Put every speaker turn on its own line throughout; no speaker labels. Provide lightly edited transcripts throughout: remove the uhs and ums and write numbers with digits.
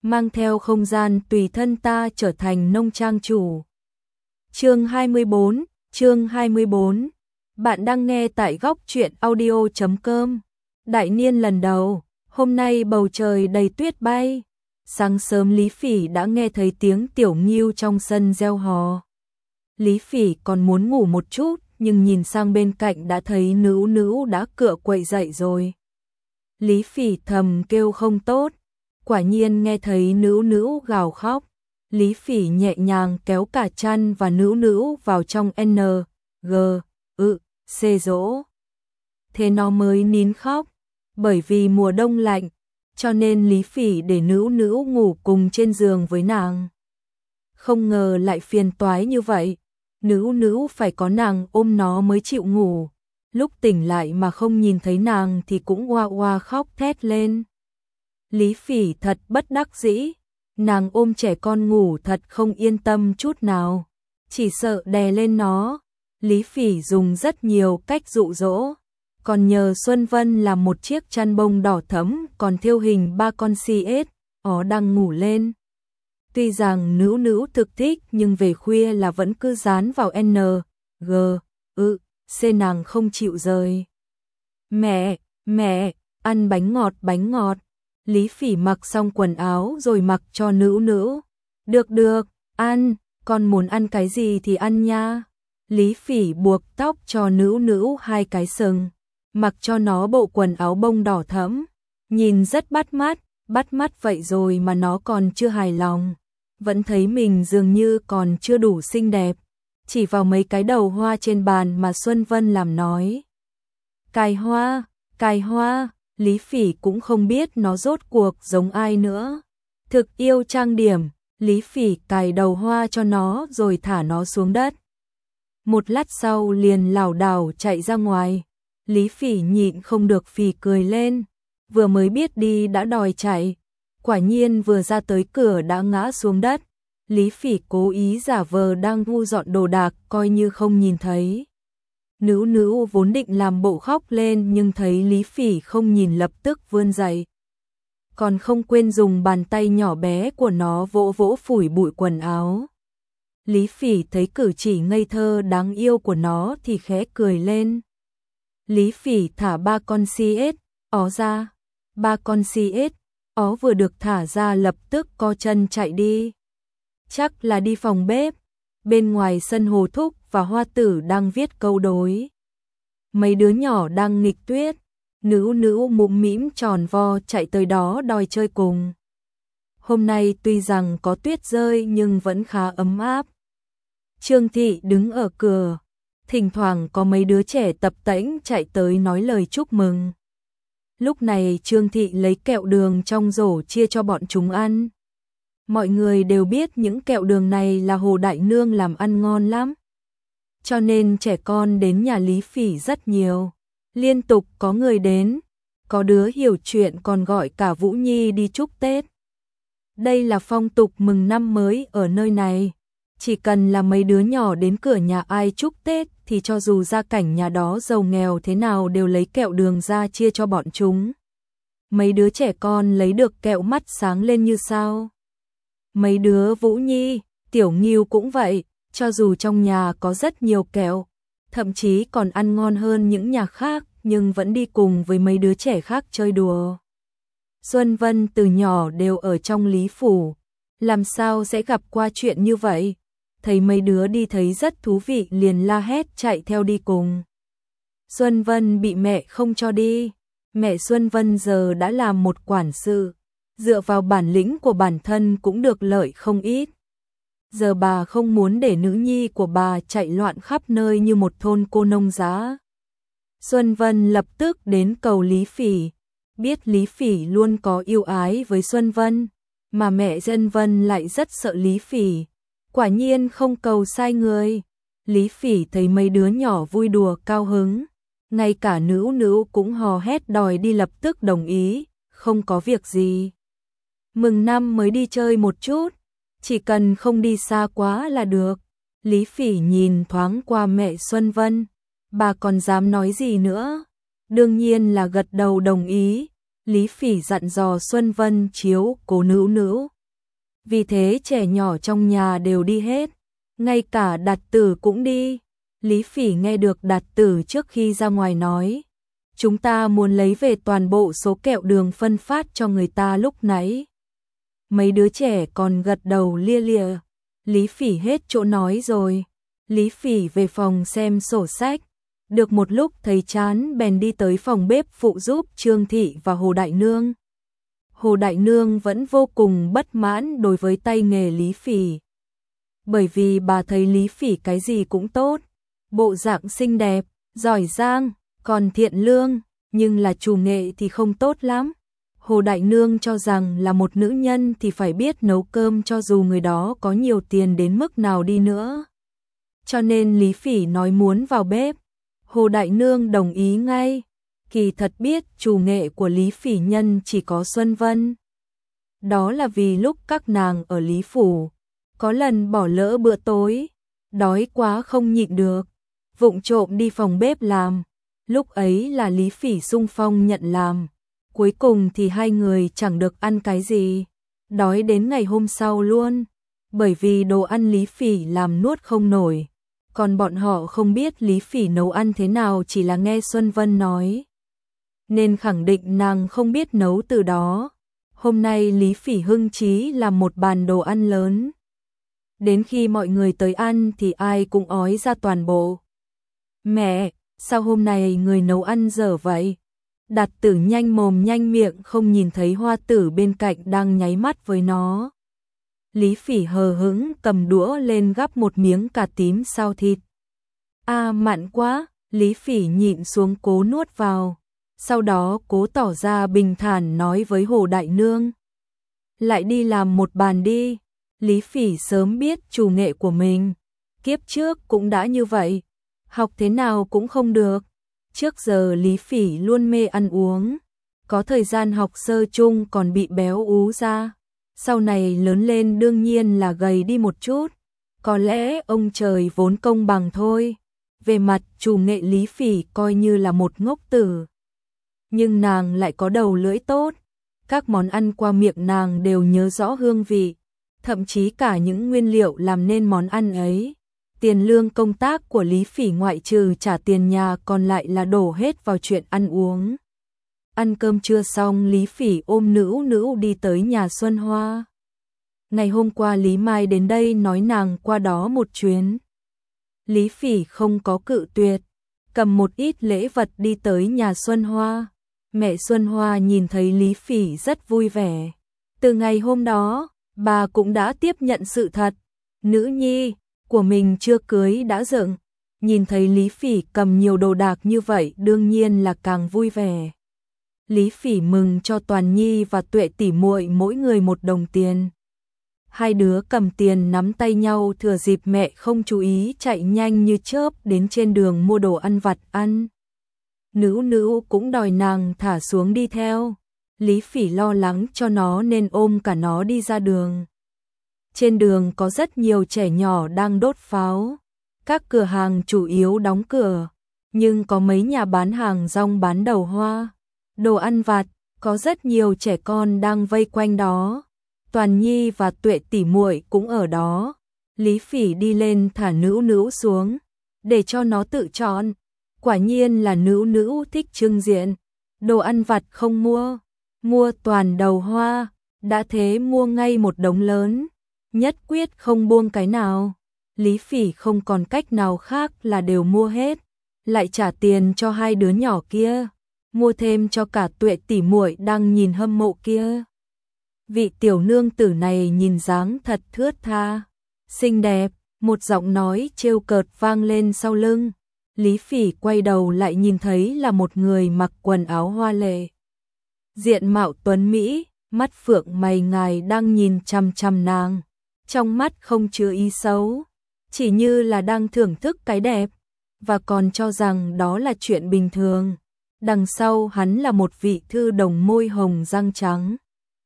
mang theo không gian tùy thân ta trở thành nông trang chủ. Chương 24. Bạn đang nghe tại góc truyện audio.com. Đại niên lần đầu, hôm nay bầu trời đầy tuyết bay. Sáng sớm Lý Phỉ đã nghe thấy tiếng tiểu ngưu trong sân reo hò. Lý Phỉ còn muốn ngủ một chút, nhưng nhìn sang bên cạnh đã thấy Nữu Nữu đã cựa quậy dậy rồi. Lý Phỉ thầm kêu không tốt, quả nhiên nghe thấy Nữu Nữu gào khóc. Lý Phỉ nhẹ nhàng kéo cả chăn và Nữu Nữu vào trong C dỗ. Thế nó mới nín khóc, bởi vì mùa đông lạnh, cho nên Lý Phỉ để Nữu Nữu ngủ cùng trên giường với nàng. Không ngờ lại phiền toái như vậy, Nữu Nữu phải có nàng ôm nó mới chịu ngủ. Lúc tỉnh lại mà không nhìn thấy nàng thì cũng oa oa khóc thét lên. Lý Phỉ thật bất đắc dĩ, nàng ôm trẻ con ngủ thật không yên tâm chút nào, chỉ sợ đè lên nó. Lý Phỉ dùng rất nhiều cách dụ dỗ, còn nhờ Xuân Vân làm một chiếc chăn bông đỏ thẫm còn thêu hình 3 con CS, ó đang ngủ lên. Tuy rằng Nữu Nữu thực thích nhưng về khuya là vẫn cứ dán vào C nàng không chịu rời. Mẹ, ăn bánh ngọt. Lý Phỉ mặc xong quần áo rồi mặc cho Nữu Nữu. Được, ăn, con muốn ăn cái gì thì ăn nha. Lý Phỉ buộc tóc cho Nữu Nữu 2 cái sừng, mặc cho nó bộ quần áo bông đỏ thẫm, nhìn rất bắt mắt vậy rồi mà nó còn chưa hài lòng, vẫn thấy mình dường như còn chưa đủ xinh đẹp, chỉ vào mấy cái đầu hoa trên bàn mà Xuân Vân làm nói. Cài hoa, Lý Phỉ cũng không biết nó rốt cuộc giống ai nữa. Thực yêu trang điểm, Lý Phỉ cài đầu hoa cho nó rồi thả nó xuống đất. Một lát sau liền lảo đảo chạy ra ngoài. Lý Phỉ nhịn không được phì cười lên, vừa mới biết đi đã đòi chạy, quả nhiên vừa ra tới cửa đã ngã xuống đất. Lý Phỉ cố ý giả vờ đang thu dọn đồ đạc coi như không nhìn thấy. Nữu Nữu vốn định làm bộ khóc lên nhưng thấy Lý Phỉ không nhìn lập tức vươn dậy. Còn không quên dùng bàn tay nhỏ bé của nó vỗ vỗ phủi bụi quần áo. Lý Phỉ thấy cử chỉ ngây thơ đáng yêu của nó thì khẽ cười lên. Lý Phỉ thả 3 con CS, ó ra. 3 con CS, ó vừa được thả ra lập tức co chân chạy đi. Chắc là đi phòng bếp. Bên ngoài sân Hồ Thúc và Hoa Tử đang viết câu đối. Mấy đứa nhỏ đang nghịch tuyết. Nữu Nữu mũm mĩm tròn vo chạy tới đó đòi chơi cùng. Hôm nay tuy rằng có tuyết rơi nhưng vẫn khá ấm áp. Trương Thị đứng ở cửa, thỉnh thoảng có mấy đứa trẻ tập tễnh chạy tới nói lời chúc mừng. Lúc này Trương Thị lấy kẹo đường trong rổ chia cho bọn chúng ăn. Mọi người đều biết những kẹo đường này là Hồ Đại Nương làm ăn ngon lắm. Cho nên trẻ con đến nhà Lý Phỉ rất nhiều. Liên tục có người đến, có đứa hiểu chuyện còn gọi cả Vũ Nhi đi chúc Tết. Đây là phong tục mừng năm mới ở nơi này. Chỉ cần là mấy đứa nhỏ đến cửa nhà ai chúc Tết thì cho dù gia cảnh nhà đó giàu nghèo thế nào đều lấy kẹo đường ra chia cho bọn chúng. Mấy đứa trẻ con lấy được kẹo mắt sáng lên như sao. Mấy đứa Vũ Nhi, Tiểu Ngưu cũng vậy, cho dù trong nhà có rất nhiều kẹo, thậm chí còn ăn ngon hơn những nhà khác, nhưng vẫn đi cùng với mấy đứa trẻ khác chơi đùa. Xuân Vân từ nhỏ đều ở trong Lý Phủ, làm sao sẽ gặp qua chuyện như vậy? Thấy mấy đứa đi thấy rất thú vị liền la hét chạy theo đi cùng. Xuân Vân bị mẹ không cho đi. Mẹ Xuân Vân giờ đã làm một quản sự, dựa vào bản lĩnh của bản thân cũng được lợi không ít. Giờ bà không muốn để nữ nhi của bà chạy loạn khắp nơi như một thôn cô nông giá. Xuân Vân lập tức đến cầu Lý Phỉ, biết Lý Phỉ luôn có yêu ái với Xuân Vân, mà mẹ Xuân Vân lại rất sợ Lý Phỉ. Quả nhiên không cầu sai người. Lý Phỉ thấy mấy đứa nhỏ vui đùa cao hứng, ngay cả Nữu Nữu cũng hò hét đòi đi lập tức đồng ý, không có việc gì. Mừng năm mới đi chơi một chút, chỉ cần không đi xa quá là được. Lý Phỉ nhìn thoáng qua mẹ Xuân Vân, bà còn dám nói gì nữa? Đương nhiên là gật đầu đồng ý. Lý Phỉ dặn dò Xuân Vân chiếu cố Nữu Nữu, vì thế trẻ nhỏ trong nhà đều đi hết, ngay cả Đạt Tử cũng đi. Lý Phỉ nghe được Đạt Tử trước khi ra ngoài nói, chúng ta muốn lấy về toàn bộ số kẹo đường phân phát cho người ta lúc nãy. Mấy đứa trẻ còn gật đầu lia lịa. Lý Phỉ hết chỗ nói rồi. Lý Phỉ về phòng xem sổ sách. Được một lúc thấy chán bèn đi tới phòng bếp phụ giúp Trương Thị và Hồ Đại Nương. Hồ Đại Nương vẫn vô cùng bất mãn đối với tay nghề Lý Phỉ. Bởi vì bà thấy Lý Phỉ cái gì cũng tốt. Bộ dạng xinh đẹp, giỏi giang, còn thiện lương, nhưng là chủ nghệ thì không tốt lắm. Hồ Đại Nương cho rằng là một nữ nhân thì phải biết nấu cơm cho dù người đó có nhiều tiền đến mức nào đi nữa. Cho nên Lý Phỉ nói muốn vào bếp. Hồ Đại Nương đồng ý ngay. Kỳ thật biết chủ nghệ của Lý Phỉ nhân chỉ có Xuân Vân. Đó là vì lúc các nàng ở Lý Phủ, có lần bỏ lỡ bữa tối, đói quá không nhịn được, vụng trộm đi phòng bếp làm. Lúc ấy là Lý Phỉ xung phong nhận làm. Cuối cùng thì hai người chẳng được ăn cái gì, đói đến ngày hôm sau luôn, bởi vì đồ ăn Lý Phỉ làm nuốt không nổi. Còn bọn họ không biết Lý Phỉ nấu ăn thế nào, chỉ là nghe Xuân Vân nói, nên khẳng định nàng không biết nấu từ đó. Hôm nay Lý Phỉ hưng chí làm một bàn đồ ăn lớn. Đến khi mọi người tới ăn thì ai cũng ói ra toàn bộ. Mẹ, sao hôm nay người nấu ăn dở vậy? Đạt Tử nhanh mồm nhanh miệng không nhìn thấy Hoa Tử bên cạnh đang nháy mắt với nó. Lý Phỉ hờ hững cầm đũa lên gắp một miếng cà tím xào thịt. Mặn quá, Lý Phỉ nhịn xuống cố nuốt vào. Sau đó cố tỏ ra bình thản nói với Hồ Đại Nương, lại đi làm một bàn đi. Lý Phỉ sớm biết chủ nghệ của mình, kiếp trước cũng đã như vậy, học thế nào cũng không được. Trước giờ Lý Phỉ luôn mê ăn uống, có thời gian học sơ chung còn bị béo ú ra. Sau này lớn lên đương nhiên là gầy đi một chút, có lẽ ông trời vốn công bằng thôi. Về mặt chủ nghệ Lý Phỉ coi như là một ngốc tử, nhưng nàng lại có đầu lưỡi tốt, các món ăn qua miệng nàng đều nhớ rõ hương vị, thậm chí cả những nguyên liệu làm nên món ăn ấy. Tiền lương công tác của Lý Phỉ ngoại trừ trả tiền nhà còn lại là đổ hết vào chuyện ăn uống. Ăn cơm trưa xong Lý Phỉ ôm Nữu Nữu đi tới nhà Xuân Hoa. Ngày hôm qua Lý Mai đến đây nói nàng qua đó một chuyến. Lý Phỉ không có cự tuyệt, cầm một ít lễ vật đi tới nhà Xuân Hoa. Mẹ Xuân Hoa nhìn thấy Lý Phỉ rất vui vẻ. Từ ngày hôm đó, bà cũng đã tiếp nhận sự thật, nữ nhi của mình chưa cưới đã dựng. Nhìn thấy Lý Phỉ cầm nhiều đồ đạc như vậy đương nhiên là càng vui vẻ. Lý Phỉ mừng cho Toàn Nhi và Tuệ tỷ muội mỗi người 1 đồng tiền. Hai đứa cầm tiền nắm tay nhau, thừa dịp mẹ không chú ý chạy nhanh như chớp đến trên đường mua đồ ăn vặt ăn. Nữu Nữu cũng đòi nàng thả xuống đi theo. Lý Phỉ lo lắng cho nó nên ôm cả nó đi ra đường. Trên đường có rất nhiều trẻ nhỏ đang đốt pháo. Các cửa hàng chủ yếu đóng cửa, nhưng có mấy nhà bán hàng rong bán đầu hoa, đồ ăn vặt, có rất nhiều trẻ con đang vây quanh đó. Toàn Nhi và Tuệ tỷ muội cũng ở đó. Lý Phỉ đi lên thả Nữu Nữu xuống, để cho nó tự chọn. Quả nhiên là Nữu Nữu thích trưng diện, đồ ăn vặt không mua, mua toàn đầu hoa, đã thế mua ngay một đống lớn, nhất quyết không buông cái nào. Lý Phỉ không còn cách nào khác là đều mua hết, lại trả tiền cho hai đứa nhỏ kia, mua thêm cho cả Tuệ tỷ muội đang nhìn hâm mộ kia. Vị tiểu nương tử này nhìn dáng thật thướt tha, xinh đẹp, một giọng nói trêu cợt vang lên sau lưng. Lý Phỉ quay đầu lại nhìn thấy là một người mặc quần áo hoa lệ, diện mạo tuấn mỹ, mắt phượng mày ngài đang nhìn chằm chằm nàng, trong mắt không chứa ý xấu, chỉ như là đang thưởng thức cái đẹp, và còn cho rằng đó là chuyện bình thường. Đằng sau hắn là một vị thư đồng môi hồng răng trắng,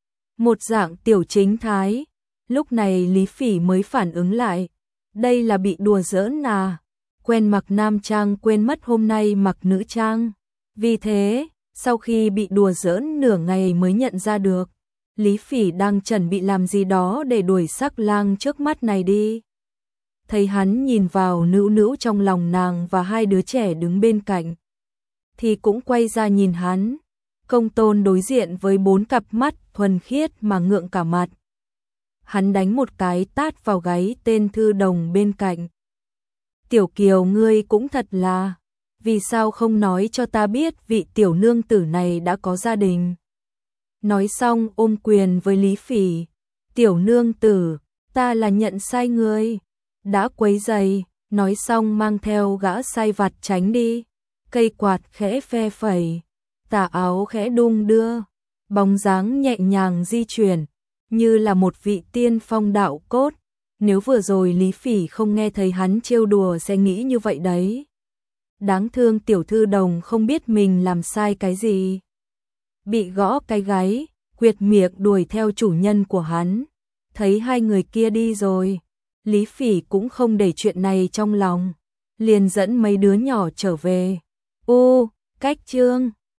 một dạng tiểu chính thái. Lúc này Lý Phỉ mới phản ứng lại, đây là bị đùa giỡn à, quen mặc nam trang quên mất hôm nay mặc nữ trang. Vì thế, sau khi bị đùa giỡn nửa ngày mới nhận ra được, Lý Phỉ đang chuẩn bị làm gì đó để đuổi sắc lang trước mắt này đi. Thấy hắn nhìn vào Nữu Nữu trong lòng nàng và hai đứa trẻ đứng bên cạnh, thì cũng quay ra nhìn hắn. Công Tôn đối diện với 4 cặp mắt thuần khiết mà ngượng cả mặt. Hắn đánh một cái tát vào gáy tên Thư Đồng bên cạnh. Tiểu Kiều, ngươi cũng thật là, vì sao không nói cho ta biết vị tiểu nương tử này đã có gia đình. Nói xong ôm quyền với Lý Phỉ. Tiểu nương tử, ta là nhận sai ngươi, đã quấy rầy. Nói xong mang theo gã sai vặt tránh đi. Cây quạt khẽ phe phẩy, tà áo khẽ đung đưa, bóng dáng nhẹ nhàng di chuyển, như là một vị tiên phong đạo cốt. Nếu vừa rồi Lý Phỉ không nghe thấy hắn trêu đùa sẽ nghĩ như vậy đấy. Đáng thương tiểu Thư Đồng không biết mình làm sai cái gì. Bị gõ cái gáy, quyệt miệng đuổi theo chủ nhân của hắn. Thấy hai người kia đi rồi, Lý Phỉ cũng không để chuyện này trong lòng, liền dẫn mấy đứa nhỏ trở về. Cách chương